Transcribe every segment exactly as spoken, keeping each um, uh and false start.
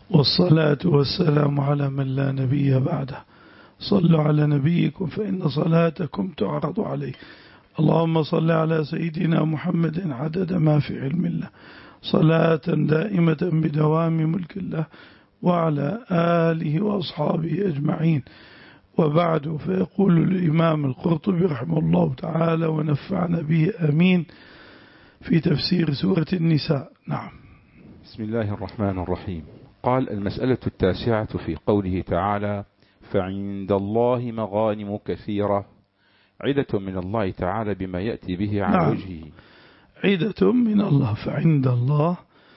والصلاة والسلام على من لا نبي بعده. صلوا على نبيكم فإن صلاتكم تعرض عليه. اللهم صل على سيدنا محمد عدد ما في علم الله، صلاة دائمة بدوام ملك الله، وعلى آله وأصحابه أجمعين. وبعد، فيقول الإمام القرطبي رحمه الله تعالى ونفعنا به أمين في تفسير سورة النساء. نعم. بسم الله الرحمن الرحيم. قال: المسألة التاسعة في قوله تعالى: فعند الله مغانم كثيرة، عدة من الله تعالى بما يأتي به على نعم. وجهه. عدة من الله، فعند الله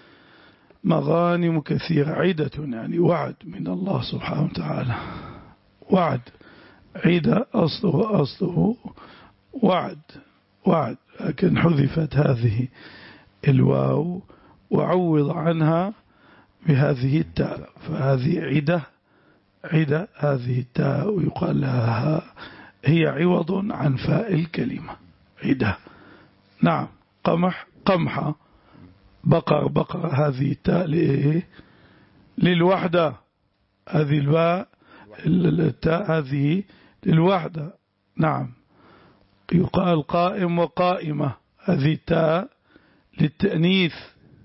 مغانم كثيرة، عدة يعني وعد من الله سبحانه وتعالى، وعد. عدة أصله أصله وعد وعد لكن حذفت هذه الواو وعوض عنها بهذه التاء، فهذه عدة عدة هذه التاء ويقال لها هي عوض عن فاء الكلمة عدة. نعم. قمح قمحة، بقر بقر، هذه التاء لإيه؟ للوحدة، هذه الباء التاء هذه للوحدة. نعم. يقال قائم وقائمة، هذه التاء للتأنيث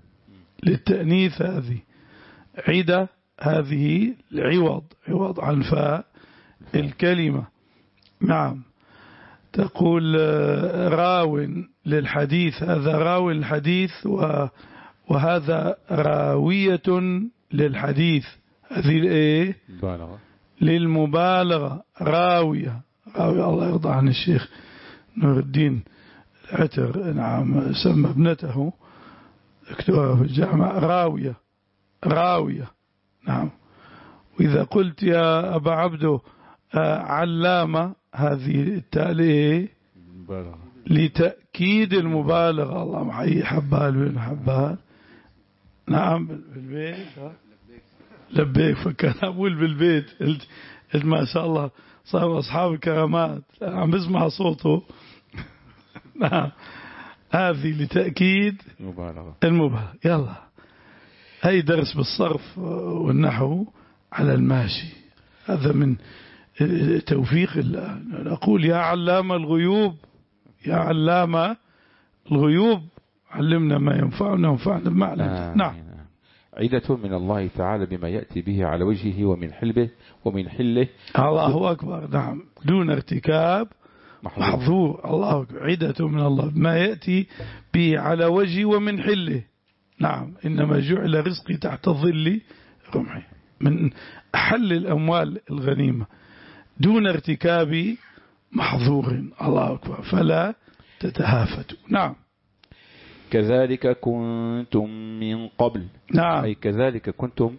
للتأنيث هذه عدة، هذه العوض عوض عن فاء الكلمة. نعم. تقول راو للحديث، هذا راو الحديث وهذا راوية للحديث، هذه الايه؟ للمبالغة. راوية راوية الله يرضى عن الشيخ نور الدين العتر، نعم، سمى ابنته دكتورة في الجامعة راوية راوية. نعم. وإذا قلت يا أبا عبده علامة، هذه التالي لتأكيد المبالغة. الله محيي حبال بن حبال. نعم. بالبيت لبيك، فكان أقول بالبيت ما شاء الله صار أصحاب الكرامات عم بسمع صوته. نعم. هذه لتأكيد المبالغة المبالغة. يلا، هاي درس بالصرف والنحو على الماشي، هذا من توفيق الله. نقول يا علام الغيوب، يا علام الغيوب علمنا ما ينفعنا وانفعنا بما علمنا. نعم. عدة من الله تعالى بما يأتي به على وجهه ومن حلبه ومن حله. الله أكبر. نعم. دون ارتكاب محظور. الله أكبر. عدة من الله بما يأتي به على وجهه ومن حله. نعم. إنما جعل رزقي تحت ظل رمحي، من حل الأموال الغنيمة دون ارتكاب محظور. الله أكبر. فلا تتهافتوا. نعم. كذلك كنتم من قبل. نعم. أي كذلك كنتم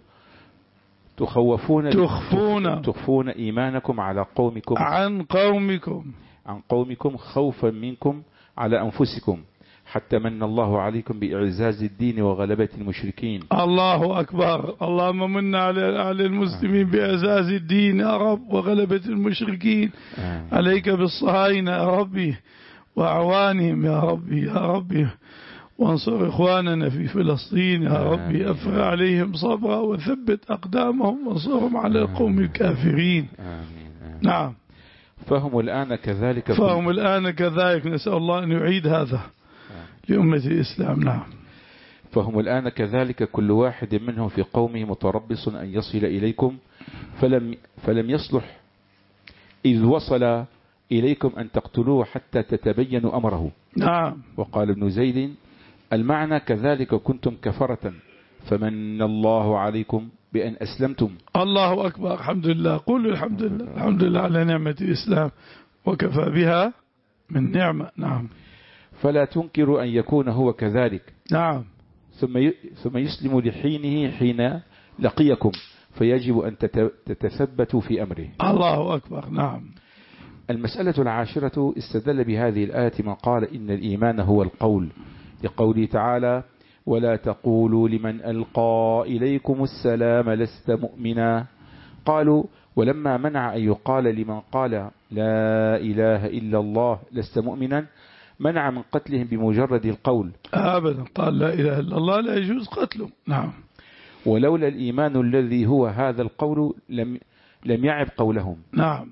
تخوفون تخفون تخفون إيمانكم على قومكم عن قومكم عن قومكم خوفا منكم على أنفسكم، حتى من الله عليكم بإعزاز الدين وغلبة المشركين. الله أكبر. اللهم من على المسلمين بإعزاز الدين يا رب وغلبة المشركين. آه. عليك بالصهاينة يا ربي وأعوانهم يا ربي يا ربي، وانصر إخواننا في فلسطين يا ربي، أفرغ عليهم صبرا وثبت أقدامهم وانصرهم على القوم الكافرين. آمين. نعم. فهم الآن كذلك فهم الآن كذلك، نسأل الله أن يعيد هذا لأمة الإسلام. نعم. فهم الآن كذلك كل واحد منهم في قومه متربص أن يصل إليكم، فلم, فلم يصلح إذ وصل إليكم أن تقتلوه حتى تتبينوا أمره. نعم. وقال ابن زيد: المعنى كذلك كنتم كفرة فمن الله عليكم بأن أسلمتم. الله أكبر. الحمد لله. قولوا الحمد لله. الحمد لله على نعمة الإسلام وكفى بها من نعمة. نعم. فلا تنكروا أن يكون هو كذلك. نعم. ثم ثم يسلم لحينه حين لقيكم، فيجب أن تتثبتوا في أمره. الله أكبر. نعم. المسألة العاشرة استدل بهذه الآية من قال إن الإيمان هو القول، لقوله تعالى: ولا تقولوا لمن ألقى إليكم السلام لست مؤمنا. قالوا: ولما منع أن يقال لمن قال لا إله إلا الله لست مؤمنا، منع من قتلهم بمجرد القول. أبدا. قال لا إله إلا الله لا يجوز قتله. نعم. ولولا الإيمان الذي هو هذا القول لم لم يعب قولهم. نعم.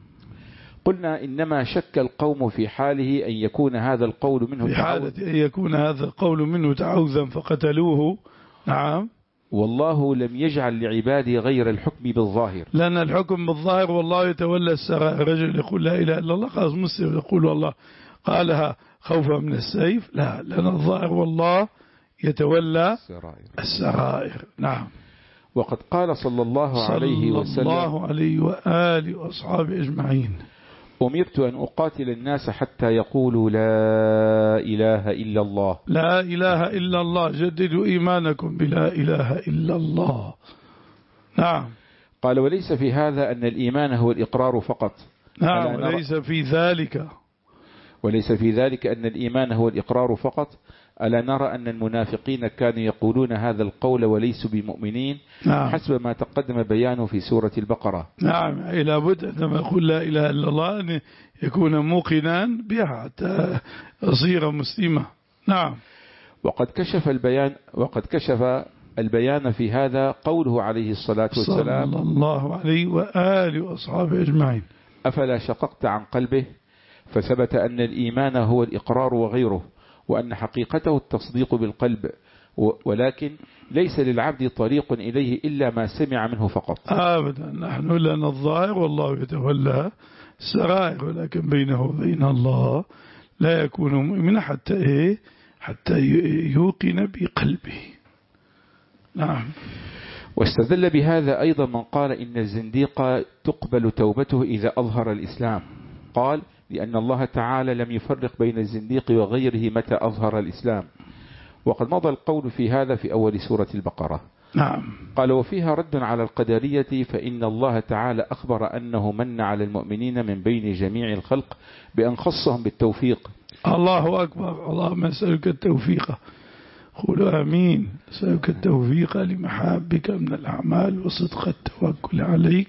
قلنا إنما شك القوم في حاله أن يكون هذا القول منه في حالة تعوذ. أن يكون هذا القول منه تعوذا فقتلوه. نعم. والله لم يجعل لعباده غير الحكم بالظاهر، لأن الحكم بالظاهر والله يتولى السرائر. رجل يقول لا إله إلا الله خلاص مسلم يقول والله قالها خوفا من السيف، لا، لأن الظاهر والله يتولى السرائر, السرائر. نعم. وقد قال صلى الله عليه وسلم صلى الله عليه وآله وأصحابه أجمعين: أمرت أن أقاتل الناس حتى يقولوا لا إله إلا الله. لا إله إلا الله، جددوا إيمانكم بلا إله إلا الله. نعم. قال وليس في هذا أن الإيمان هو الإقرار فقط. نعم. وليس في ذلك وليس في ذلك أن الإيمان هو الإقرار فقط. ألا نرى أن المنافقين كانوا يقولون هذا القول وليسوا بمؤمنين. نعم. حسب ما تقدم بيانه في سورة البقرة. نعم. لابد عندما يقول لا إله إلا الله أن يكون موقنا بها حتى يصير مسلما. نعم. وقد كشف البيان وقد كشف البيان في هذا قوله عليه الصلاة والسلام صلى الله عليه وآله وأصحابه أجمعين: أفلا شققت عن قلبه فثبت أن الإيمان هو الإقرار وغيره، وأن حقيقته التصديق بالقلب، ولكن ليس للعبد طريق إليه إلا ما سمع منه فقط. أبدا، نحن لنا الظاهر والله يتولى السرائر، ولكن بينه وبين الله لا يكون مؤمنا حتى إيه حتى يوقن بقلبه. نعم. واستدل بهذا أيضا من قال إن الزنديق تقبل توبته إذا أظهر الإسلام. قال لأن الله تعالى لم يفرق بين الزنديق وغيره متى أظهر الإسلام، وقد مضى القول في هذا في أول سورة البقرة. نعم. قال وفيها رد على القدرية، فإن الله تعالى أخبر أنه من على المؤمنين من بين جميع الخلق بأن خصهم بالتوفيق. الله أكبر. اللهم نسألك التوفيق، قولوا آمين. نسألك التوفيق لمحابك من الأعمال وصدق التوكل عليك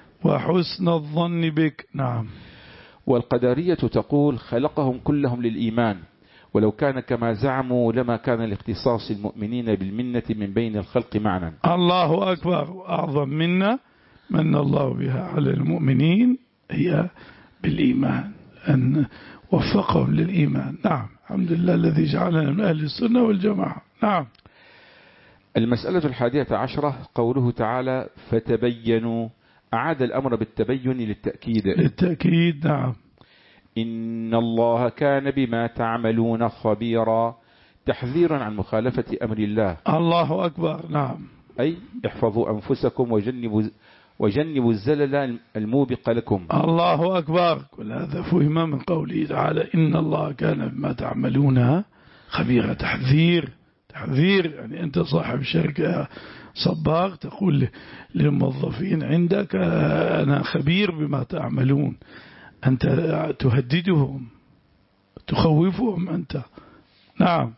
وحسن الظن بك. نعم. والقدرية تقول خلقهم كلهم للإيمان، ولو كان كما زعموا لما كان لاختصاص المؤمنين بالمنة من بين الخلق معنى. الله أكبر. أعظم منا من الله بها على المؤمنين هي بالإيمان، أن وفقهم للإيمان. نعم. الحمد لله الذي جعلنا من أهل السنة والجماعة. نعم. المسألة الحادية عشرة قوله تعالى فتبينوا، أعاد الأمر بالتبين للتأكيد. للتأكيد. نعم. إن الله كان بما تعملون خبيرا، تحذيرا عن مخالفة أمر الله. الله أكبر. نعم. أي احفظوا أنفسكم وجنبوا وجنبوا الزلل الموبق لكم. الله أكبر. كل هذا فهم من قوله تعالى إن الله كان بما تعملون خبيرا. تحذير تحذير يعني أنت صاحب شركة صباغ تقول للموظفين عندك أنا خبير بما تعملون، أنت تهددهم تخوفهم أنت. نعم.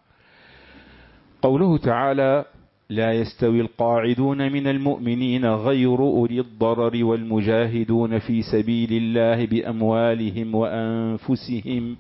قوله تعالى لا يستوي القاعدون من المؤمنين غير أولي الضرر والمجاهدون في سبيل الله بأموالهم وأنفسهم،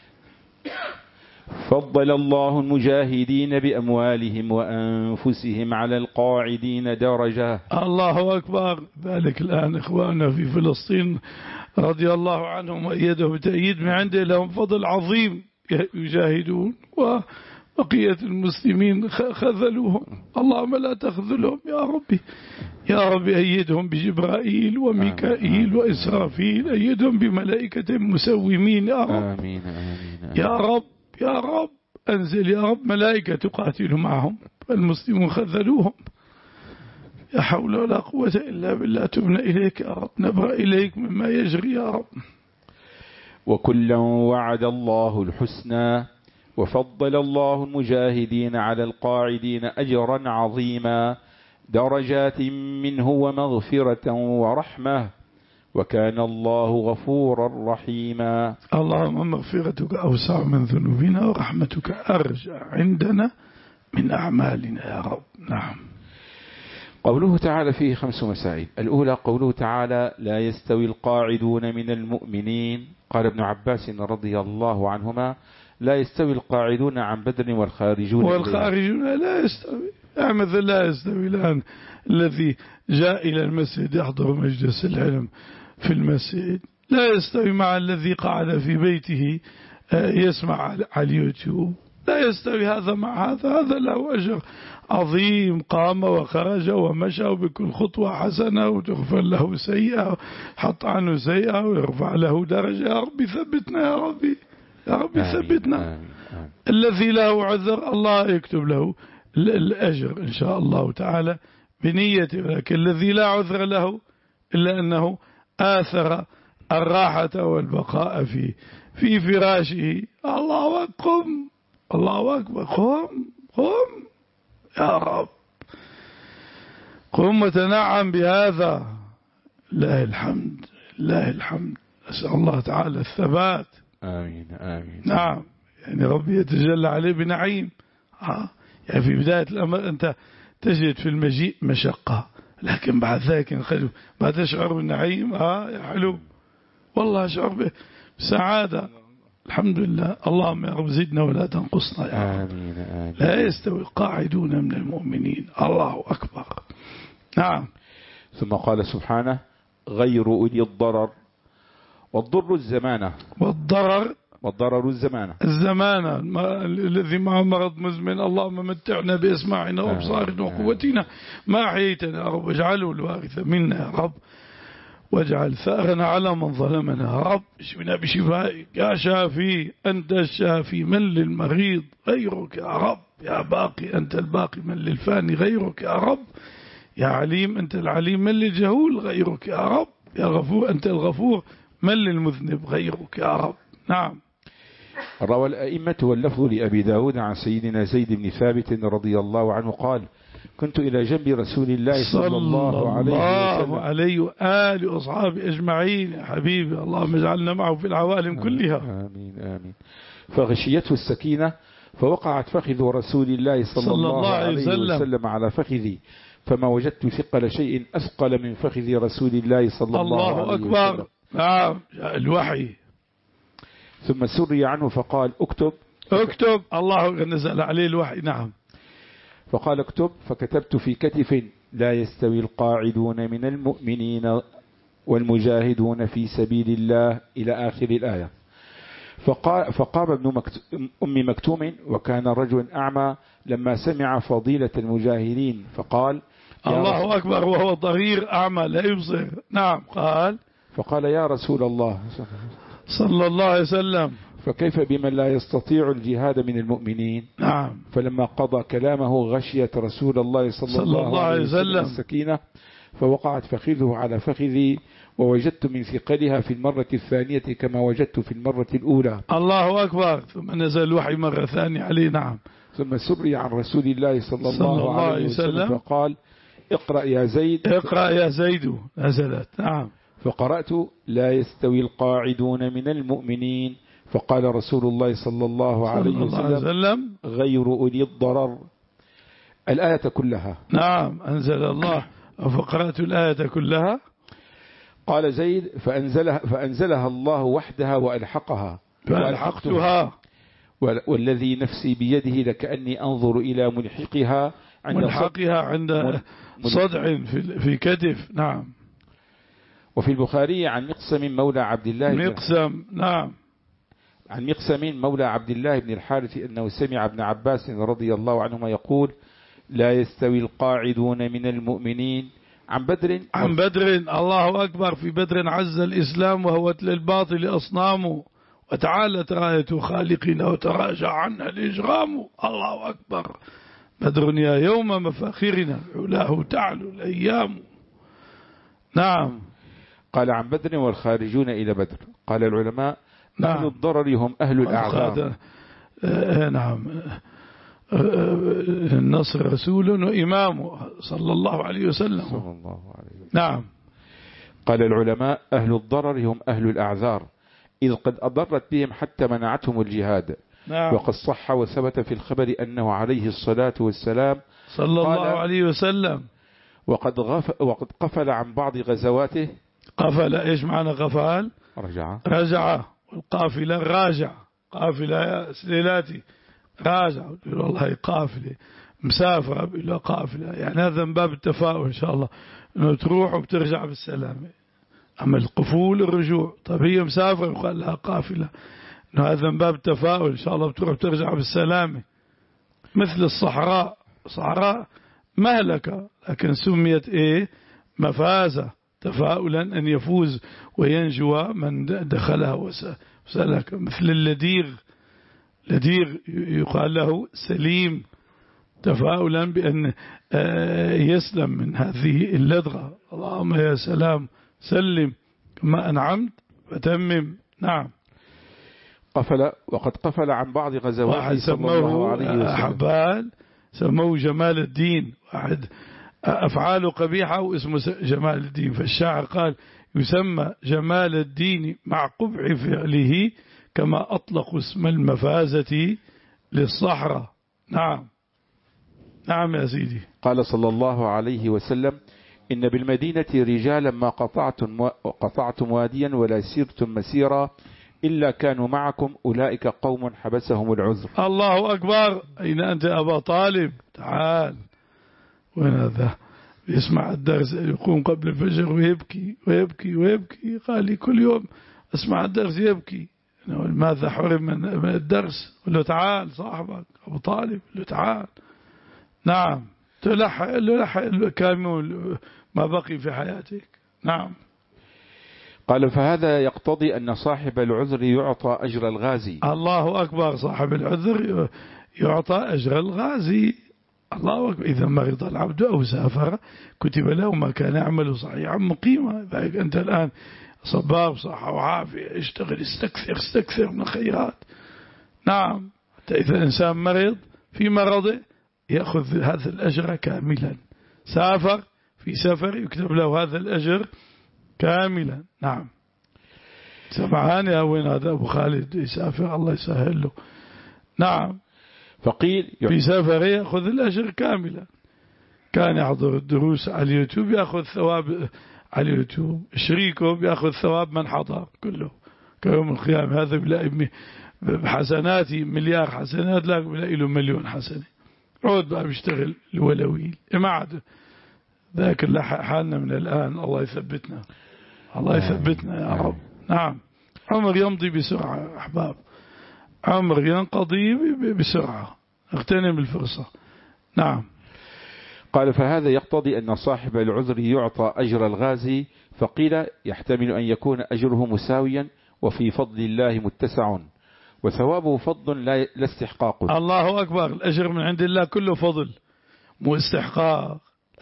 فضل الله المجاهدين بأموالهم وأنفسهم على القاعدين درجة. الله أكبر. ذلك الآن إخواننا في فلسطين رضي الله عنهم وإيدهم تأييد من عنده لهم فضل عظيم، يجاهدون وبقية المسلمين خذلوهم. اللهم لا تخذلهم يا ربي، يا ربي أيدهم بجبرائيل وميكائيل وإسرافيل، أيدهم بملائكة مسومين يا رب. آمين آمين. يا رب يا رب أنزل يا رب ملائكة تقاتل معهم، المسلمون خذلوهم. لا حول ولا قوة إلا بالله، تبنا إليك يا رب، نبرأ إليك مما يجري يا رب. وكلا وعد الله الحسنى وفضل الله المجاهدين على القاعدين أجرا عظيما، درجات منه ومغفرة ورحمة، وكان الله غفورا رحيما. اللهم مغفرتك أوسع من ذنوبنا ورحمتك أرجى عندنا من أعمالنا يا رب. نعم. قوله تعالى فيه خمس مسائل. الأولى قوله تعالى لا يستوي القاعدون من المؤمنين. قال ابن عباس رضي الله عنهما لا يستوي القاعدون عن بدر والخارجون والخارجون لا يستوي مثل لا يستوي الآن الذي جاء إلى المسجد يحضر مجلس العلم في المسجد، لا يستوي مع الذي قعد في بيته يسمع على اليوتيوب، لا يستوي هذا مع هذا. هذا له أجر عظيم، قام وخرج ومشى بكل خطوة حسنة وتغفر له سيئة، حط عنه سيئة ويرفع له درجة. يا ربي ثبتنا، يا ربي يا ربي ثبتنا. الذي له عذر الله يكتب له الأجر إن شاء الله تعالى بنيته، ولكن الذي لا عذر له إلا أنه آثر الراحة والبقاء في في فراشه. الله أكبر، الله أكبر، قم قم يا رب، قم وتنعم بهذا. لله الحمد، لله الحمد. أسأل الله تعالى الثبات. آمين آمين. نعم، يعني ربي يتجلى عليه بنعيم. يعني في بداية الأمر أنت تجد في المجيء مشقة، لكن بعد ذلك بعد تشعر بالنعيم. آه يا حلو والله، أشعر بسعادة. الحمد لله. اللهم يا رب زدنا ولا تنقصنا يا رب. آمين آمين. لا يستوي القاعدون من المؤمنين. الله أكبر. نعم. ثم قال سبحانه غير أولي الضرر، والضر الزمانة، والضرر والضرر الزمانة، الزمانة الذي معه مرض مزمن. اللهم متعنا بإسماعنا وأبصارنا وقوتنا ما أحييتنا يا رب، واجعله الوارث منا يا رب، واجعل ثأرنا على من ظلمنا يا رب، اشفنا بشفائك يا شافي، أنت الشافي، من للمريض غيرك يا رب، يا باقي أنت الباقي، من للفاني غيرك يا رب، يا عليم أنت العليم، من للجهول غيرك يا رب، يا غفور أنت الغفور، من للمذنب غيرك يا رب. نعم. روى الأئمة واللفظ لأبي داود عن سيدنا زيد بن ثابت رضي الله عنه قال كنت إلى جنب رسول الله صلى الله عليه وسلم عليه وآله وأصحابه أجمعين. يا حبيبي اللهم اجعلنا معه في العوالم كلها. آمين آمين. فغشيته السكينة فوقعت فخذ رسول الله صلى, صلى الله عليه وسلم. وسلم على فخذي، فما وجدت ثقل شيء أثقل من فخذ رسول الله صلى الله, الله عليه أكبر. وسلم. الله أكبر. نعم، الوحي. ثم سري عنه فقال اكتب اكتب. الله نزل عليه الوحي. نعم. فقال اكتب، فكتبت في كتف لا يستوي القاعدون من المؤمنين والمجاهدون في سبيل الله إلى آخر الآية. فقام ابن أم مكتوم وكان رجل أعمى لما سمع فضيلة المجاهدين فقال الله أكبر، وهو ضرير أعمى لا يبصر. نعم. قال فقال يا رسول الله صلى الله عليه وسلم فكيف بمن لا يستطيع الجهاد من المؤمنين؟ نعم. فلما قضى كلامه غشيت رسول الله صلى, صلى الله, الله عليه وسلم السكينة فوقعت فخذه على فخذي، ووجدت من ثقلها في المرة الثانية كما وجدت في المرة الأولى. الله أكبر. ثم نزل الوحي مرة ثانية عليه. نعم. ثم سري عن رسول الله صلى الله, صلى الله عليه وسلم, وسلم فقال اقرأ يا زيد، اقرأ يا زيد. نزلت. نعم. فقرأت لا يستوي القاعدون من المؤمنين، فقال رسول الله صلى الله عليه وسلم غير أولي الضرر. الآية كلها. نعم. أنزل الله. فقرأت الآية كلها. قال زيد فأنزلها, فأنزلها الله وحدها وألحقها فألحقتها، والذي نفسي بيده لكأني أنظر إلى ملحقها عند ملحقها عند صدع في كتف. نعم. وفي البخاري عن مقسم مولى عبد الله مقسم. نعم. عن مقسم مولى عبد الله بن الحارث أنه سمع ابن عباس رضي الله عنهما يقول لا يستوي القاعدون من المؤمنين. عن بدر عن بدر. الله أكبر. في بدر عز الإسلام وهوت للباطل أصنامه، وتعالت راية خالقنا وتراجع عنها الإجرام. الله أكبر. بدر يا يوم مفاخرنا علاه تعلو الأيام. نعم. قال عن بدر والخارجون إلى بدر. قال العلماء نعم. أهل الضرر هم أهل الأعذار. آه نعم. النصر رسول وإمامه صلى الله عليه وسلم. صلى الله عليه وسلم. نعم. قال العلماء أهل الضرر هم أهل الأعذار، إذ قد أضرت بهم حتى منعتهم الجهاد. نعم. وقد صح وثبت في الخبر أنه عليه الصلاة والسلام صلى الله عليه وسلم وقد, غف وقد قفل عن بعض غزواته. قفل إيش معنى قفل؟ رجع. رجع. والقافلة راجع. قافلة يا سليلاتي راجع. والله قافلة مسافرة إلى قافلة، يعني هذا من باب التفاؤل إن شاء الله أنه تروح وبترجع بالسلامة. أما القفول الرجوع، طيب هي مسافرة وقال لها قافلة، أنه هذا من باب التفاؤل إن شاء الله بتروح وبترجع بالسلامة. مثل الصحراء، صحراء مهلكة لكن سميت إيه؟ مفازة، تفاؤلا أن يفوز وينجو من دخلها وسلك. مثل اللديغ، لديغ يقال له سليم، تفاؤلا بأن يسلم من هذه اللدغة. اللهم يا سلام سلم كما أنعمت فتمم. نعم. قفل وقد قفل عن بعض غزواته صلى الله عليه وسلم. حبال سموه جمال الدين، واحد أفعاله قبيحة واسمه جمال الدين، فالشاعر قال يسمى جمال الدين مع قبح فعله كما أطلقوا اسم المفازة للصحراء. نعم. نعم يا سيدي. قال صلى الله عليه وسلم إن بالمدينة رجالا ما قطعتم, قطعتم واديا ولا سرتم مسيرا إلا كانوا معكم، أولئك قوم حبسهم العذر. الله أكبر. أين أنت أبا طالب؟ تعال. وين هذا؟ يسمع الدرس، يقوم قبل الفجر ويبكي ويبكي ويبكي. قال لي كل يوم أسمع الدرس يبكي. ماذا حرم من الدرس؟ قل له تعال صاحبك أبو طالب، قل له تعال. نعم. تلحق له كامل ما بقي في حياتك. نعم. قال فهذا يقتضي أن صاحب العذر يعطى أجر الغازي. الله أكبر. صاحب العذر يعطى أجر الغازي. الله أكبر. إذا مرض العبد أو سافر كتب له ما كان يعمل صحيحا مقيما. فإنك أنت الآن صباب صحة وعافية، اشتغل، استكثر استكثر من الخيرات. نعم. حتى إذا الإنسان مرض في مرضه يأخذ هذا الأجر كاملا. سافر في سفر يكتب له هذا الأجر كاملا. نعم. سمعان يا وين هذا أبو خالد يسافر الله يسهل له. نعم. فقيل في سفر يأخذ الأجر كاملا. كان يحضر الدروس على اليوتيوب يأخذ ثواب على اليوتيوب، شريكه بيأخذ ثواب من حضر كله كيوم القيامة. هذا بلاقي بحسناتي مليار حسنات، لا بلاقي له مليون حسنة. عود بقى بيشتغل الولويل ما عاد ذاك اللي حالنا من الآن. الله يثبتنا، الله يثبتنا يا رب. نعم. عمر يمضي بسرعة أحباب، عمر ينقضي بسرعة، اغتنم الفرصة. نعم. قال فهذا يقتضي أن صاحب العذر يعطى أجر الغازي. فقيل يحتمل أن يكون أجره مساويا وفي فضل الله متسع وثوابه فضل لا استحقاقه. الله أكبر. الأجر من عند الله كله فضل مو استحقاق.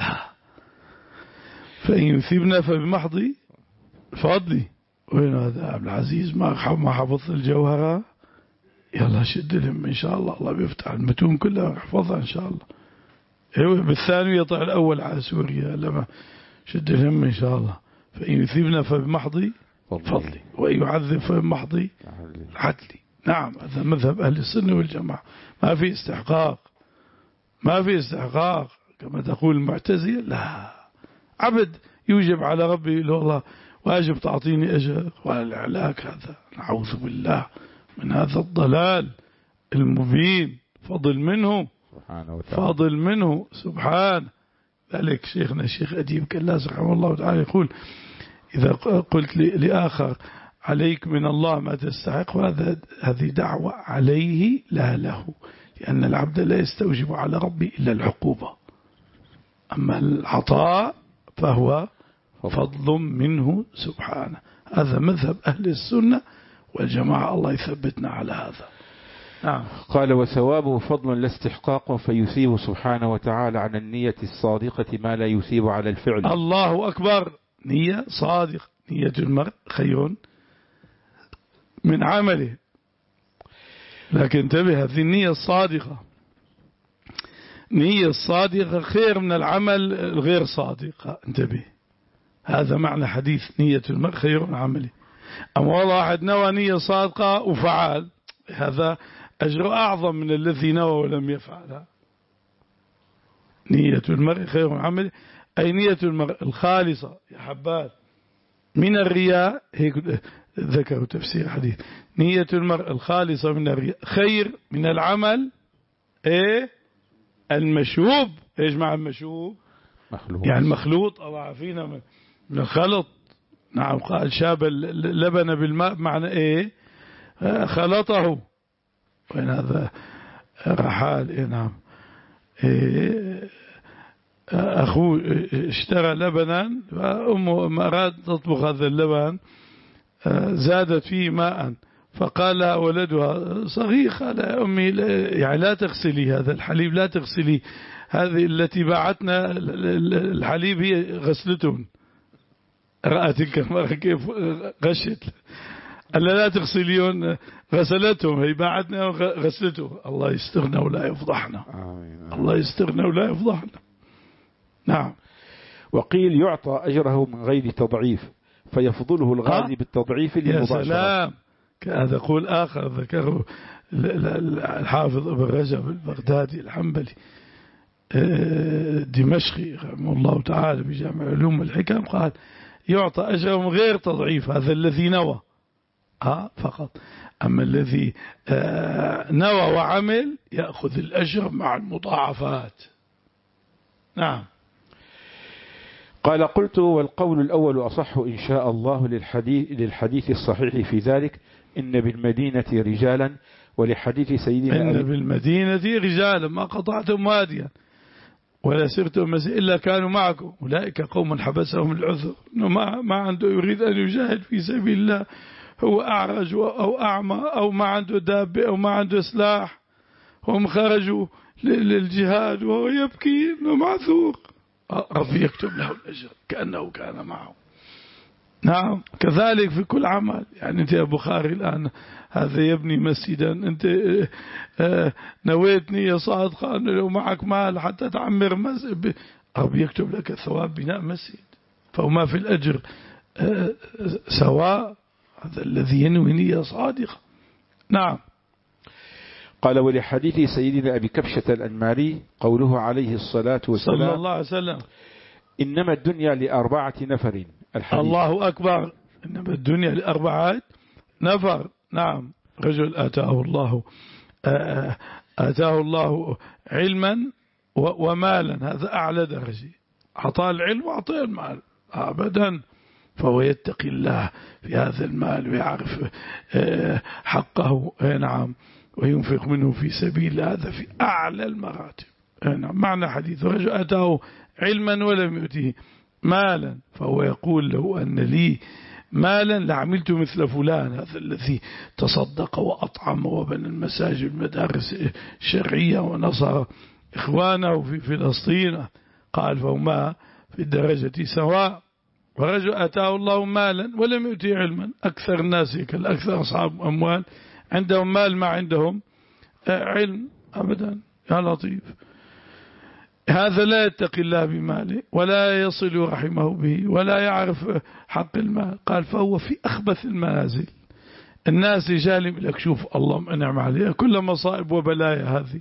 فإن يثبنا فبمحض فضلي. وين هذا عبد العزيز ما حفظ الجوهرة؟ يلا شد لهم إن شاء الله، الله بيفتح المتون كلها ويحفظها إن شاء الله. ايوه بالثاني يطلع الأول على سوريا لما شد لهم إن شاء الله. فإن يثبنا فبمحض فضلي وإن يعذب فبمحض عدلي. نعم. هذا مذهب أهل السنة والجماعة، ما في استحقاق، ما في استحقاق كما تقول المعتزلة. لا، عبد يوجب على ربي له الله واجب تعطيني أجر ولا العلاك. هذا نعوذ بالله من هذا الضلال المبين. فضل منه فضل منه سبحانه. ذلك شيخنا الشيخ أديب كلاس رحمه الله تعالى يقول إذا قلت لآخر عليك من الله ما تستحق، وهذا هذه دعوة عليه لا له، لأن العبد لا يستوجب على ربي إلا العقوبة. أما العطاء فهو فضل منه سبحانه. هذا مذهب أهل السنة والجماعة، الله يثبتنا على هذا. نعم. قال وثوابه فضل لا استحقاق، فيثيب سبحانه وتعالى على النية الصادقة ما لا يثيب على الفعل. الله أكبر. نية صادقة. نية المرء خير من عمله، لكن انتبه هذه النية الصادقة، نية الصادقة خير من العمل الغير صادقة. انتبه، هذا معنى حديث نية المرء خير من عمله. أما والله واحد نوى نية صادقة وفعل، هذا أجر أعظم من الذي نوى ولم يفعلها. نية المرء خير من عمله، أي نية المرء الخالصة يا حبات من الرياء. هيك ذكروا تفسير حديث نية المرء الخالصة من الرياء خير من العمل إيه المشوب إيش مع المشوب؟ مخلوط يعني مخلوط أو عارفين من الخلط. نعم قال شاب اللبن بالماء بمعنى إيه؟ خلطه. وين هذا رحال؟ إيه نعم إيه أخوه اشترى لبنا فأمه ما أراد تطبخ هذا اللبن زادت فيه ماء فقال لها ولدها صغير قال يا أمي يعني لا تغسلي هذا الحليب لا تغسلي هذه التي باعتنا الحليب هي غسلتهم. رأت المرأة كيف غشت ألا لا تغسليون غسلتهم هي باعتنا غسلتهم. الله يسترنا ولا يفضحنا. آمين. الله يسترنا ولا يفضحنا. نعم. وقيل يعطى أجره من غير تضعيف فيفضله الغازي بالتضعيف للمباشرة. يا سلام. هذا قول آخر ذكره الحافظ ابن رجب البغدادي الحنبلي دمشقي رحمه الله تعالى بجامع علوم الحكم قال يعطى أجره من غير تضعيف هذا الذي نوى ها فقط. أما الذي نوى وعمل يأخذ الأجر مع المضاعفات. نعم. قال قلت والقول الأول أصح إن شاء الله للحديث, للحديث الصحيح في ذلك إن بالمدينة رجالا ولحديث سيدنا إن بالمدينة رجالا ما قطعتم واديا ولا سرتم إلا كانوا معكم أولئك قوم حبسهم العذر إنه ما, ما عنده يريد أن يجاهد في سبيل الله هو أعرج أو أعمى أو ما عنده دابة أو ما عنده سلاح هم خرجوا للجهاد وهو يبكي إنه معذور ربي يكتب له الأجر كأنه كان معه. نعم. كذلك في كل عمل. يعني أنت يا بخاري الآن هذا يبني مسجدا أنت نويتني يا صادقة أنه لو معك مال حتى تعمر مسجد ربي يكتب لك ثواب بناء مسجد فهما في الأجر سواء. هذا الذي ينوي نية صادقة. نعم. قال ولحديث سيدنا أبي كبشة الأنماري قوله عليه الصلاة والسلام صلى الله عليه وسلم إنما الدنيا لأربعة نفر. الحديث. الله أكبر. إنما الدنيا لأربعة نفر. نعم. رجل آتاه الله آتاه الله علما ومالا هذا أعلى درجة أعطاه العلم وأعطاه المال أبدا فهو يتقي الله في هذا المال ويعرف حقه. نعم. وينفق منه في سبيل هذا في أعلى المراتب. نعم. معنى حديث رجل أتاه علما ولم يؤته مالا فهو يقول له أن لي مالا لعملت مثل فلان هذا الذي تصدق وأطعم وبنى المساجد المدارس الشرعية ونصر إخوانه في فلسطين. قال فهما في الدرجة سواء. ورجل أتاه الله مالا ولم يؤته علما أكثر الناس كالأكثر أصحاب أموال عندهم مال ما عندهم علم أبدا. يا لطيف. هذا لا يتقي الله بماله ولا يصل رحمه به ولا يعرف حق المال. قال فهو في أخبث المنازل. الناس جالب لك شوف الله أنعم عليه كل مصائب وبلايا هذه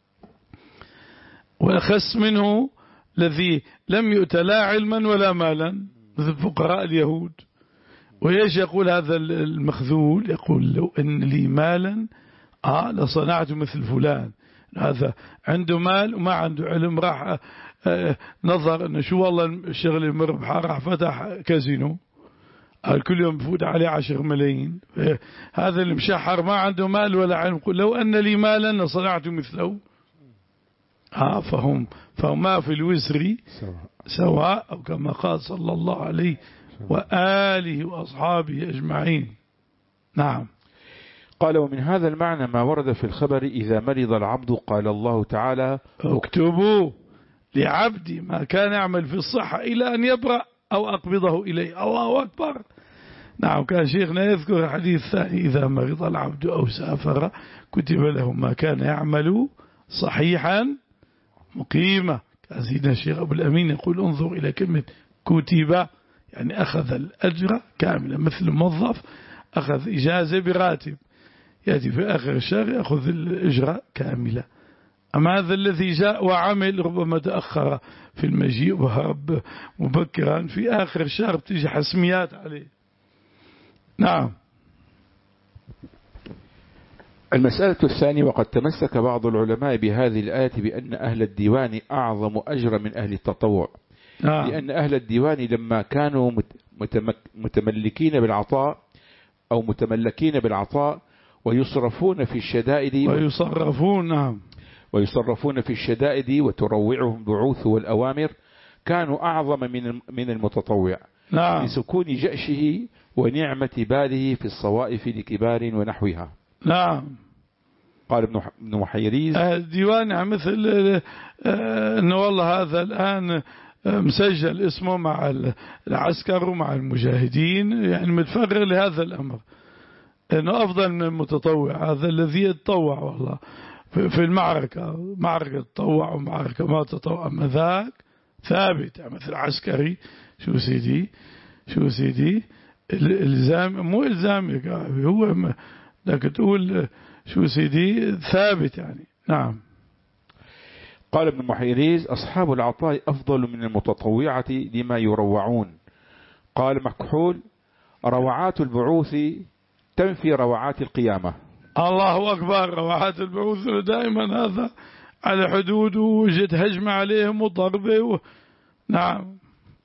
وأخس منه الذي لم يؤت لا علما ولا مالا مثل فقراء اليهود. ويش يقول هذا المخذول يقول لو أن لي مالا آه لصنعت مثل فلان. هذا عنده مال وما عنده علم راح آه نظر أنه شو والله الشغل مربحة راح فتح كازينو قال كل يوم بفوت عليه عشر ملايين. هذا المشحر ما عنده مال ولا علم قل لو أن لي مالا لصنعت مثله. آه فهم فهما في الوزر سواء أو كما قال صلى الله عليه وآله وأصحابه أجمعين. نعم. قال ومن هذا المعنى ما ورد في الخبر إذا مرض العبد قال الله تعالى اكتبوا لعبدي ما كان يعمل في الصحة إلى أن يبرأ أو أقبضه إليه. الله أكبر. نعم. كان شيخنا يذكر الحديث الثاني إذا مرض العبد أو سافر كتب له ما كان يعمل صحيحا مقيمة. كان سيدنا الشيخ أبو الأمين يقول انظر إلى كلمة كتب يعني أخذ الأجر كاملا مثل موظف أخذ إجازة براتب يأتي في آخر الشهر يأخذ الأجر كاملة. أما هذا الذي جاء وعمل ربما تأخر في المجيء وهرب مبكرا في آخر الشهر بتيجي حسميات عليه. نعم. المسألة الثانية: وقد تمسك بعض العلماء بهذه الآية بأن أهل الديوان أعظم أجرا من أهل التطوع، نعم. لأن أهل الديوان لما كانوا متملكين بالعطاء أو متملكين بالعطاء ويصرفون في الشدائد ويصرفون نعم ويصرفون في الشدائد وتروعهم بعوث والأوامر، كانوا أعظم من من المتطوع نعم لسكون جأشه ونعمة باله في الصوائف لكبار ونحوها. نعم. قال ابن محيريز: الديوان مثل أنه والله هذا الآن مسجل اسمه مع العسكر ومع المجاهدين، يعني متفرغ لهذا الأمر، أنه أفضل من المتطوع، هذا الذي يتطوع والله في المعركة، معركة تطوع ومعركة ما تطوع، أما ذاك ثابت، يعني مثل عسكري شو سيدي شو سيدي الإلزام، مو إلزام يا قاعد، هو لك تقول شو سيدي ثابت يعني. نعم. قال ابن محيريز: أصحاب العطاء أفضل من المتطوعة لما يروعون. قال مكحول: روعات البعوث تنفي روعات القيامة. الله أكبر. روعات البعوث دائما هذا على حدود وجد هجمة عليهم وضربة و... نعم.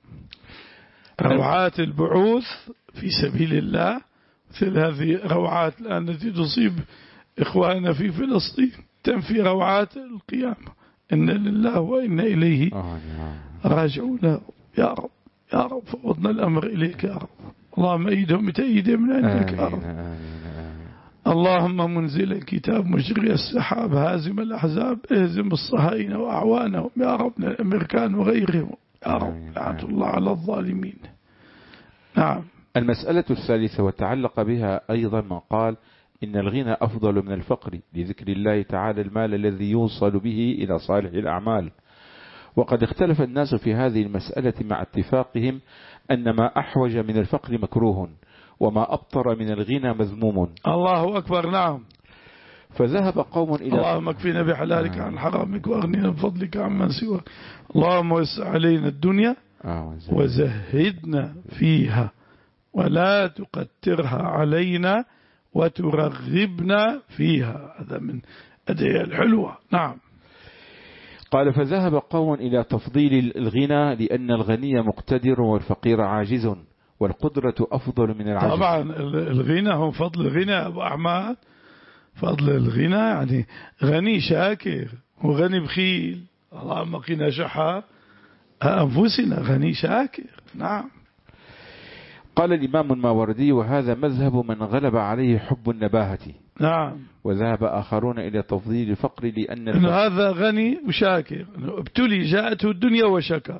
روعات البعوث في سبيل الله مثل هذه روعات الآن التي تصيب إخواننا في فلسطين تنفي روعات القيامة. إن لله وإنا إليه راجعون. يا رب يا رب فوضنا الأمر إليك يا رب. اللهم أيدهم بتأييدهم من عندك يا رب. اللهم منزل الكتاب مجري السحاب هازم الأحزاب اهزم الصهاينة وأعوانهم يا رب من الأمريكان وغيرهم يا رب. لعنة الله على الظالمين. نعم. المسألة الثالثة وتعلق بها أيضا ما قال: إن الغنى أفضل من الفقر، لذكر الله تعالى المال الذي يوصل به إلى صالح الأعمال. وقد اختلف الناس في هذه المسألة مع اتفاقهم أن ما أحوج من الفقر مكروه، وما أبطر من الغنى مذموم. الله أكبر. نعم. فذهب قوم إلى اللهم اكفينا بحلالك عن حرامك وأغنينا بفضلك عمن سواك. اللهم وسع علينا الدنيا وزهدنا فيها ولا تقترها علينا وترغبنا فيها. هذا من أدعية الحلوة. نعم. قال: فذهب قوم إلى تفضيل الغنى لأن الغني مقتدر والفقير عاجز، والقدرة أفضل من العجز. طبعا الغنى هو فضل الغنى أبو أحمد، فضل الغنى يعني غني شاكر وغني بخيل. اللهم قنا شح أنفسنا. غني شاكر. نعم. قال الإمام الماوردي: وهذا مذهب من غلب عليه حب النباهة. نعم. وذهب آخرون إلى تفضيل الفقر لأن إنه هذا غني وشاكر، ابتلي جاءته الدنيا وشكر.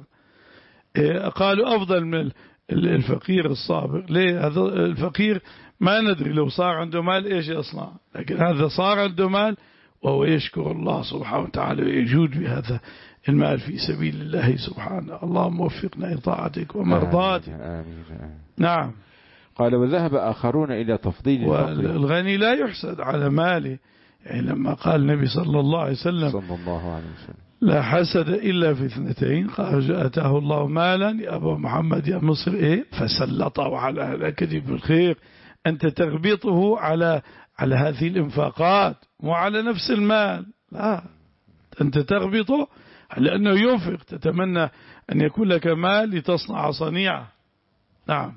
قالوا أفضل من الفقير الصابر. ليه؟ هذا الفقير ما ندري لو صار عنده مال إيش يصنع، لكن هذا صار عنده مال وهو يشكر الله سبحانه وتعالى ويجود بهذا المال في سبيل الله سبحانه. اللهم وفقنا لطاعتك ومرضاتك. آمين. آمين. نعم. قال: وذهب آخرون إلى تفضيل الفقر. والغني لا يحسد على ماله، يعني لما قال النبي صلى الله عليه وسلم صلى الله عليه وسلم: لا حسد إلا في اثنتين، قال: أتاه الله مالا يا أبا محمد يا مصر إيه فسلطه على هلاكته بالخير. أنت تغبطه على على هذه الإنفاقات وعلى نفس المال، لا، أنت تغبطه لأنه ينفق، تتمنى أن يكون لك مال لتصنع صنيعة. نعم.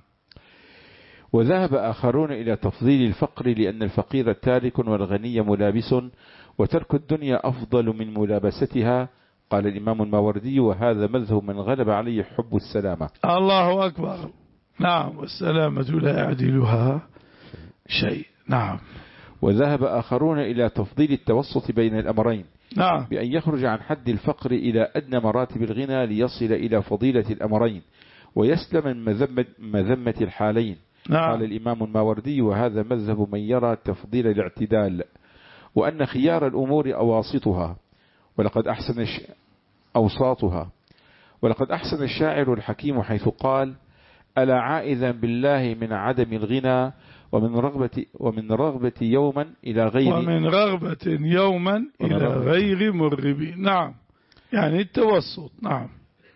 وذهب آخرون إلى تفضيل الفقر لأن الفقير تارك والغني ملابس، وترك الدنيا أفضل من ملابستها. قال الإمام الماوردي: وهذا مذهب من غلب عليه حب السلامة. الله أكبر. نعم. والسلامة لا يعدلها شيء. نعم. وذهب آخرون إلى تفضيل التوسط بين الأمرين. نعم. بأن يخرج عن حد الفقر إلى أدنى مراتب الغنى ليصل إلى فضيلة الأمرين ويسلم من مذمة, مذمة الحالين. نعم. قال الإمام الماوردي: وهذا مذهب من يرى تفضيل الاعتدال، وأن خيار الأمور أواسطها ولقد أحسن الش... أوساطها ولقد أحسن الشاعر الحكيم حيث قال: ألا عائذا بالله من عدم الغنى ومن رغبة ومن رغبة يوما إلى غير ومن رغبة يوما إلى غير مرغب. نعم. يعني التوسط. نعم.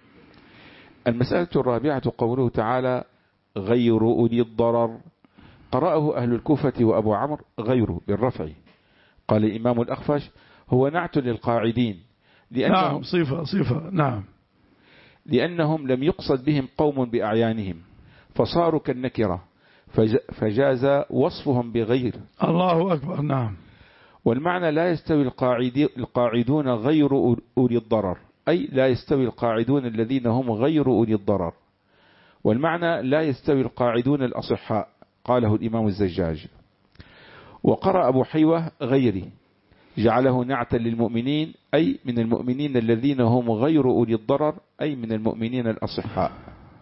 المسألة الرابعة قوله تعالى: غير أولي الضرر. قرأه أهل الكوفة وأبو عمرو غيره بالرفع، قال الإمام الأخفش هو نعت للقاعدين لأنهم نعم صفة صفة نعم لأنهم لم يقصد بهم قوم بأعيانهم فصاروا كالنكرة فجاز وصفهم بغير. الله أكبر. نعم. والمعنى لا يستوي القاعدون غير أولي الضرر، أي لا يستوي القاعدون الذين هم غير أولي الضرر. والمعنى لا يستوي القاعدون الأصحاء، قاله الإمام الزجاج. وقرأ أبو حيوة غيري جعله نعتا للمؤمنين، أي من المؤمنين الذين هم غير أولي الضرر، أي من المؤمنين الأصحاء.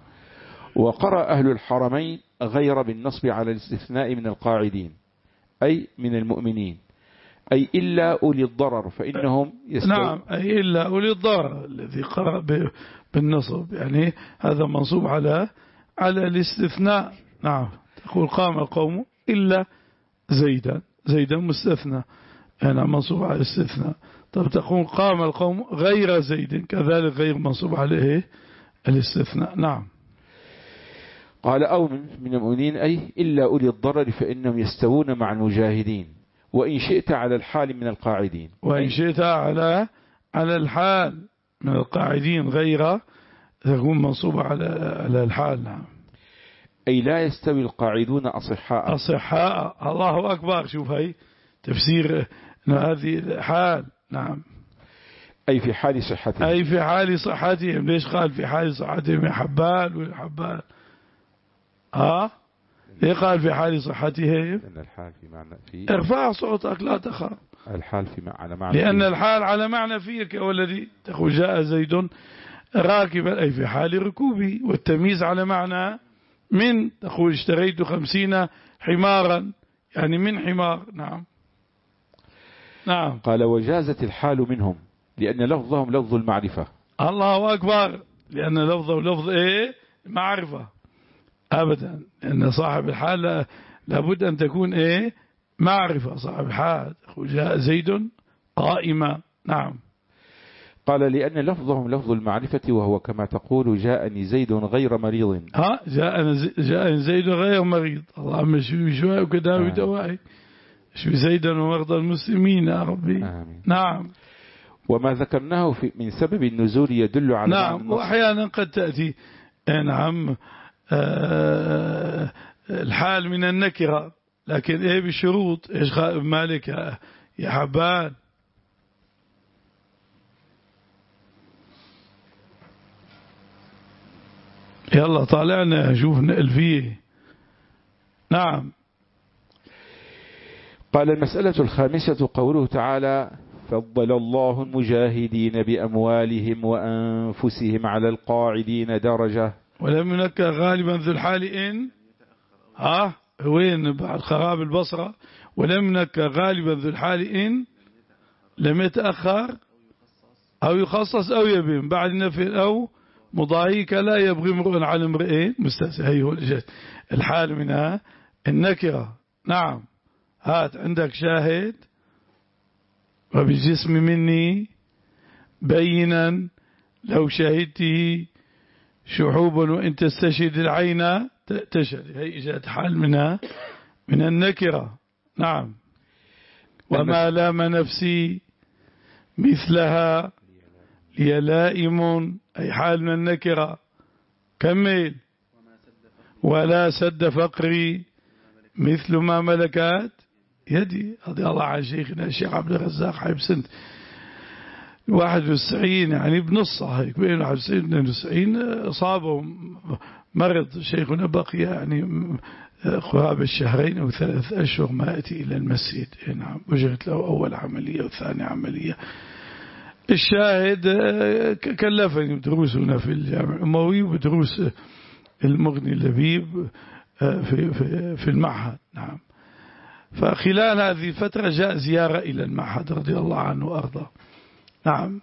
وقرأ أهل الحرمين غير بالنصب على الاستثناء من القاعدين، أي من المؤمنين، أي إلا أولي الضرر فإنهم يستوي. نعم أي إلا أولي الضرر الذي قرأ بالنصب، يعني هذا منصوب على على الاستثناء. نعم. تقول قام القوم إلا زيدا، زيدا مستثنى يعني منصوب على الاستثناء. طب تقول قام القوم غير زيد، كذلك غير منصوب عليه الاستثناء. نعم. قال أو من المؤمنين أي إلا أولي الضرر فإنهم يستوون مع المجاهدين، وإن شئت على الحال من القاعدين، وإن شئت على على الحال من القاعدين غير تكون منصوبة على على الحال. نعم. أي لا يستوي القاعدون أصحاء. أصحاء. الله أكبر. شوف هاي تفسير هذه الحال. نعم. أي في حال صحتهم. أي في حال صحتهم. ليش قال في حال صحتهم يا حبال ويا حبال؟ ها؟ ليه قال في حال صحتهم؟ لأن الحال في معنى في. ارفع صوتك لا تخاف. الحال في على معنى. لأن فيه. الحال على معنى فيك والذي تقول جاء زيد راكبا، أي في حال ركوبه، والتمييز على معنى من، تقول اشتريت خمسين حمارا، يعني من حمار. نعم. نعم. قال وجازت الحال منهم لأن لفظهم لفظ المعرفة. الله أكبر. لأن لفظه لفظ إيه؟ معرفة. أبدا. لأن صاحب الحال لابد أن تكون إيه؟ معرفة. صاحب الحال جاء زيد قائما. نعم. قال لأن لفظهم لفظ المعرفة، وهو كما تقول جاءني زيد غير مريض. ها جاءني جاءني زيد غير مريض. اللهم شوي شوي وكداوي دواعي، شوي زيدا ومرضى المسلمين يا ربي. آمين. نعم. وما ذكرناه في من سبب النزول يدل على. نعم. وأحيانا قد تأتي نعم آه الحال من النكرة، لكن ايه بشروط. ايش قال مالك يا حبان؟ يلا طالعنا شوف نقل فيه. نعم. قال المسألة الخامسة قوله تعالى فضل الله المجاهدين بأموالهم وأنفسهم على القاعدين درجة. ولم ينكر غالبا ذو الحال إن ها وين بعد خراب البصرة. ولم ينكر غالبا ذو الحال إن لم يتأخر أو يخصص أو يبين بعد نفي أو مضايك لا يبغي امرؤ على امرئين مستسهي هو الحال منها النكرة. نعم. هات عندك شاهد وبالجسم مني بينا لو شهدته شحوبا وإن تستشهد العين تشهد. هي إجاد حال منها من النكرة. نعم. وما لام نفسي مثلها لي لائم، أي حال من النكرة. كمل. ولا سد فقري مثل ما ملكات يدي. رضي الله عن شيخنا الشيخ عبد الرزاق حبيب سنة واحد وتسعين، يعني بنص هيك بين واحد وتسعين واثنين وتسعين أصابه مرض. شيخنا بقي يعني قرابة الشهرين أو ثلاث أشهر ما يأتي إلى المسجد. نعم. وجرت له أول عملية وثاني عملية. الشاهد كلفني بدروسنا في الجامع الأموي وبدروس المغني اللبيب في في في المعهد. نعم. فخلال هذه الفترة جاء زيارة إلى المعهد رضي الله عنه وأرضاه. نعم.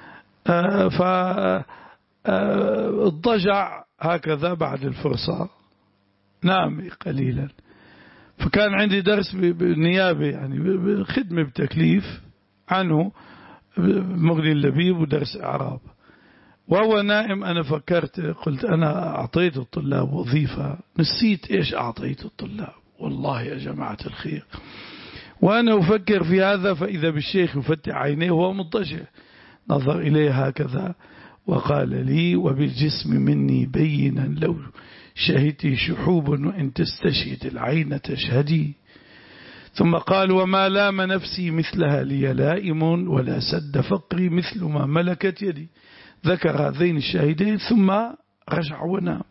فاضطجع هكذا بعد الفرصة نام قليلا. فكان عندي درس بالنيابة يعني بالخدمة بتكليف عنه مغني اللبيب ودرس إعراب. وهو نائم أنا فكرت قلت أنا أعطيت الطلاب وظيفة نسيت إيش أعطيت الطلاب. والله يا جماعة الخير وأنا أفكر في هذا فإذا بالشيخ يفتح عينيه وهو مضطجع، نظر إليه هكذا وقال لي: وبالجسم مني بينا لو شهدت شحوب وإن تستشهد العين تشهدي. ثم قال: وما لام نفسي مثلها لي لائم ولا سد فقري مثل ما ملكت يدي. ذكر هذين الشاهدين ثم رجع ونام.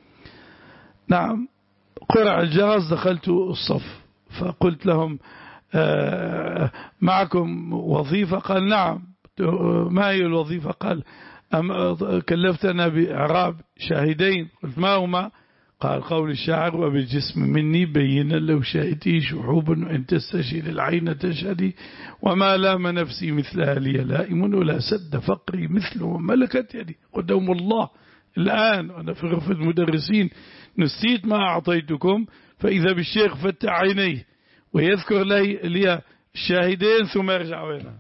نعم. قرع الجرس، دخلت الصف فقلت لهم: آه معكم وظيفة؟ قال: نعم. ما هي الوظيفة؟ قال: أم كلفتنا بإعراب شاهدين. قلت: ما هما؟ قال: قول الشاعر: وبالجسم مني بينا لو شاهدتي شحوب وإن تستشهد العين تشهدي، وما لام نفسي مثلها لي لائم ولا سد فقري مثل ملكت يدي. قدام الله الآن وأنا في غرفة المدرسين نسيت ما أعطيتكم، فإذا بالشيخ فتح عينيه ويذكر لي, لي الشاهدين ثم يرجع وينام.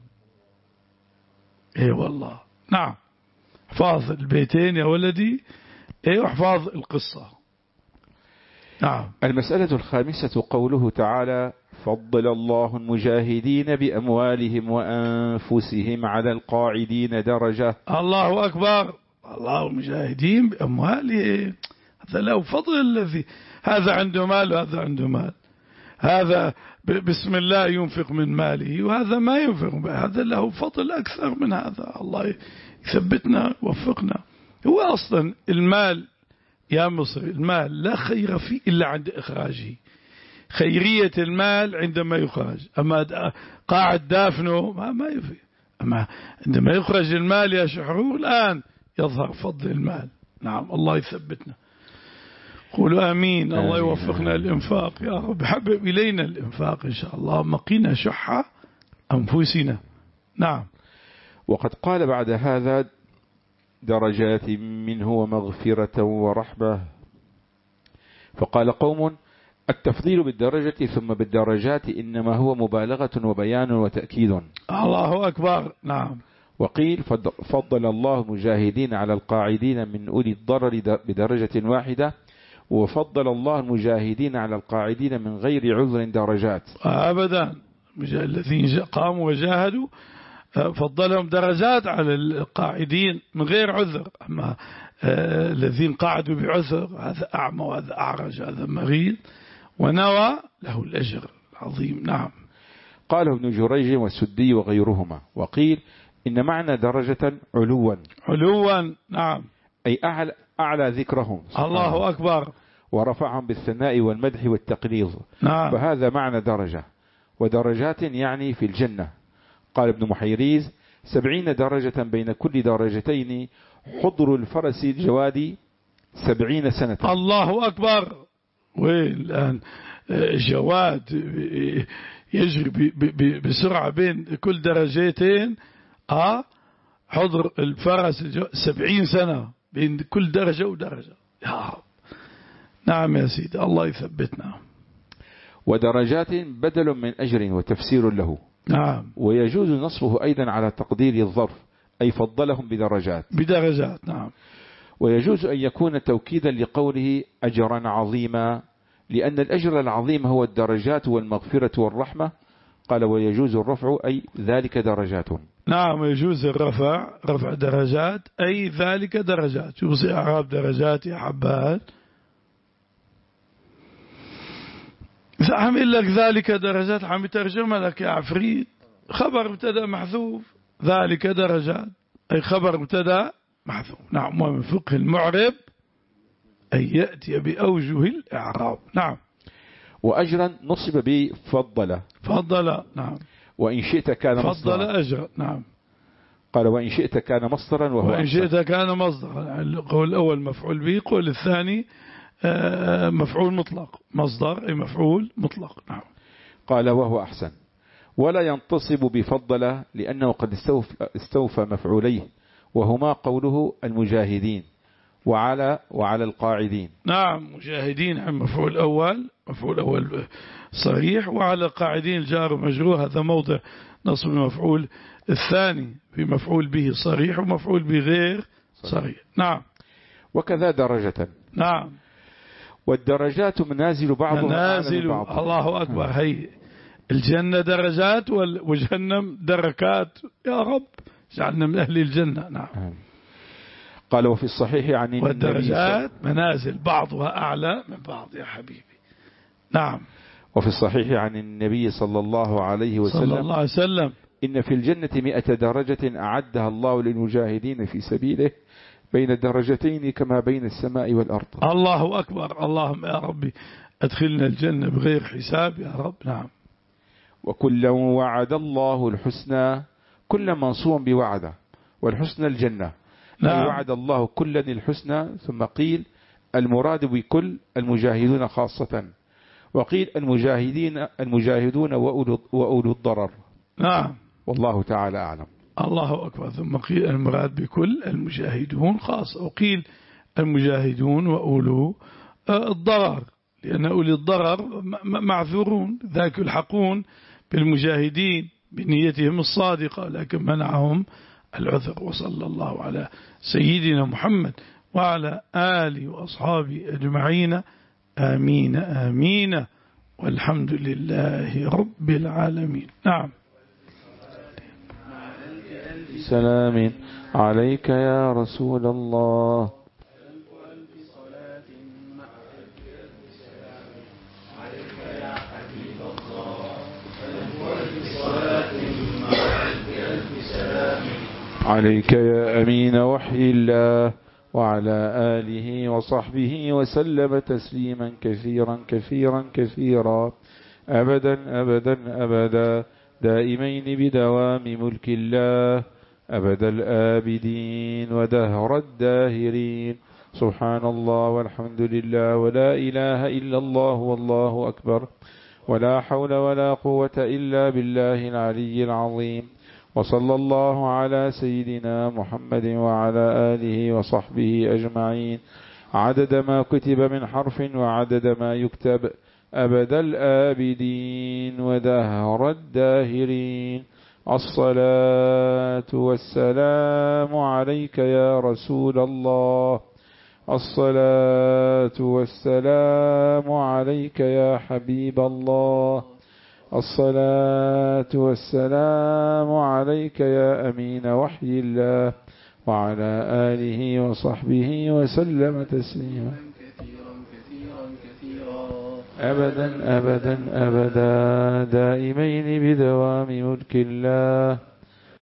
ايه والله. نعم. احفاظ البيتين يا ولدي، ايه، واحفاظ القصة. نعم. المسألة الخامسة قوله تعالى: فضل الله المجاهدين بأموالهم وأنفسهم على القاعدين درجة. الله أكبر. الله المجاهدين بأموالهم، هذا له فضل. الذي هذا عنده مال وهذا عنده مال، هذا بسم الله ينفق من ماله وهذا ما ينفق، هذا له فضل أكثر من هذا. الله يثبتنا ووفقنا. هو أصلا المال يا مصري، المال لا خير فيه إلا عند إخراجه. خيرية المال عندما يخرج، أما قاعد دافنه ما, ما يفي. أما عندما يخرج المال يا شحرور الآن يظهر فضل المال. نعم. الله يثبتنا. قولوا آمين. آمين. الله يوفقنا الإنفاق يا رب. حبب إلينا الإنفاق إن شاء الله، مقينا شح أنفسنا. نعم. وقد قال بعد هذا: درجات منه ومغفرة ورحمة. فقال قوم: التفضيل بالدرجة ثم بالدرجات إنما هو مبالغة وبيان وتأكيد. الله أكبر. نعم. وقيل: فضل الله مجاهدين على القاعدين من أولي الضرر بدرجة واحدة، وفضل الله المجاهدين على القاعدين من غير عذر درجات. أبدا. الذين قاموا وجاهدوا فضلهم درجات على القاعدين من غير عذر. أما الذين قعدوا بعذر، هذا أعمى وهذا أعرج هذا مريض ونوى، له الأجر العظيم. نعم. قاله ابن جريج والسدي وغيرهما. وقيل: إن معنى درجة علوا. علوا. نعم. أي أعلى, أعلى ذكرهم. الله أكبر. ورفعهم بالثناء والمدح والتقليظ. نعم. فهذا معنى درجة. ودرجات يعني في الجنة. قال ابن محيريز: سبعين درجة بين كل درجتين حضر الفرس الجواد سبعين سنة. الله أكبر. وين الآن جواد يجري بسرعة بين كل درجتين، آه حضر الفرس سبعين سنة بين كل درجة ودرجة. يا رب. نعم يا سيدي. الله يثبتنا. ودرجات بدل من أجر وتفسير له. نعم. ويجوز نصبه أيضا على تقدير الظرف، أي فضلهم بدرجات. بدرجات. نعم. ويجوز أن يكون توكيدا لقوله أجرا عظيما، لأن الأجر العظيم هو الدرجات والمغفرة والرحمة. قال: ويجوز الرفع أي ذلك درجات. نعم. يجوز الرفع، رفع درجات أي ذلك درجات. شوف إعراب درجات يا حبات. إذا عمل لك ذلك درجات عم يترجم لك يا عفريت خبر ابتدأ محذوف، ذلك درجات أي خبر ابتدأ محذوف. نعم. ومن فقه المعرب أن يأتي بأوجه الإعراب. نعم. وأجرا نصب بفضل. فضل. نعم. وإن شئت كان فضل مصدرا. أجر. نعم. قال: وإن شئت كان مصدرا وهو وإن شئت كان مصدرا. القول الأول مفعول به، القول الثاني مفعول مطلق. مصدر أي مفعول مطلق. نعم. قال: وهو أحسن. ولا ينتصب بفضل لأنه قد استوفى مفعوليه، وهما قوله المجاهدين وعلى وعلى القاعدين. نعم. مجاهدين عن مفعول أول، مفعول أول صريح، وعلى القاعدين الجار ومجرور، هذا موضع نصب المفعول الثاني في مفعول به صريح ومفعول به غير صريح. نعم. وكذا درجة. نعم. والدرجات منازل بعضها منازل. الله أكبر. هي الجنة درجات وجهنم دركات، يا رب جعلنا من أهل الجنة. نعم. قال وفي الصحيح عن النبي والدرجات منازل بعضها أعلى من بعض يا حبيبي. نعم. وفي الصحيح عن النبي صلى الله عليه وسلم صلى الله عليه وسلم إن في الجنة مئة درجة أعدها الله للمجاهدين في سبيله بين الدرجتين كما بين السماء والأرض. الله أكبر. اللهم يا ربي أدخلنا الجنة بغير حساب يا رب. نعم. وكلا وعد الله الحسنى، كل منصوب بوعده، والحسنى الجنة. نعم. وعد الله كلا الحسنى، ثم قيل المراد بكل المجاهدون خاصة، وقيل المجاهدين المجاهدون وأولو الضرر. نعم. والله تعالى أعلم. الله أكبر. ثم قيل المراد بكل المجاهدون خاصة، وقيل المجاهدون وأولو الضرر، لأن أولي الضرر معذورون، ذاك يلحقون بالمجاهدين بنيتهم الصادقة، لكن منعهم العذر. وصلى الله على سيدنا محمد وعلى آله وأصحابه أجمعين. آمين آمين، والحمد لله رب العالمين. نعم. سلام عليك يا رسول الله. عليك يا أمين وحي الله، وعلى آله وصحبه وسلم تسليما كثيرا كثيرا كثيرا، أبدا أبدا أبدا، دائمين بدوام ملك الله، أبد الآبدين ودهر الداهرين. سبحان الله والحمد لله ولا إله إلا الله والله أكبر، ولا حول ولا قوة إلا بالله العلي العظيم. وصلى الله على سيدنا محمد وعلى آله وصحبه أجمعين، عدد ما كتب من حرف وعدد ما يكتب، أبد الآبدين ودهر الداهرين. الصلاة والسلام عليك يا رسول الله، الصلاة والسلام عليك يا حبيب الله، الصلاة والسلام عليك يا أمين وحي الله، وعلى آله وصحبه وسلم تسليما أبدا أبدا أبدا، دائمين بدوام ملك الله.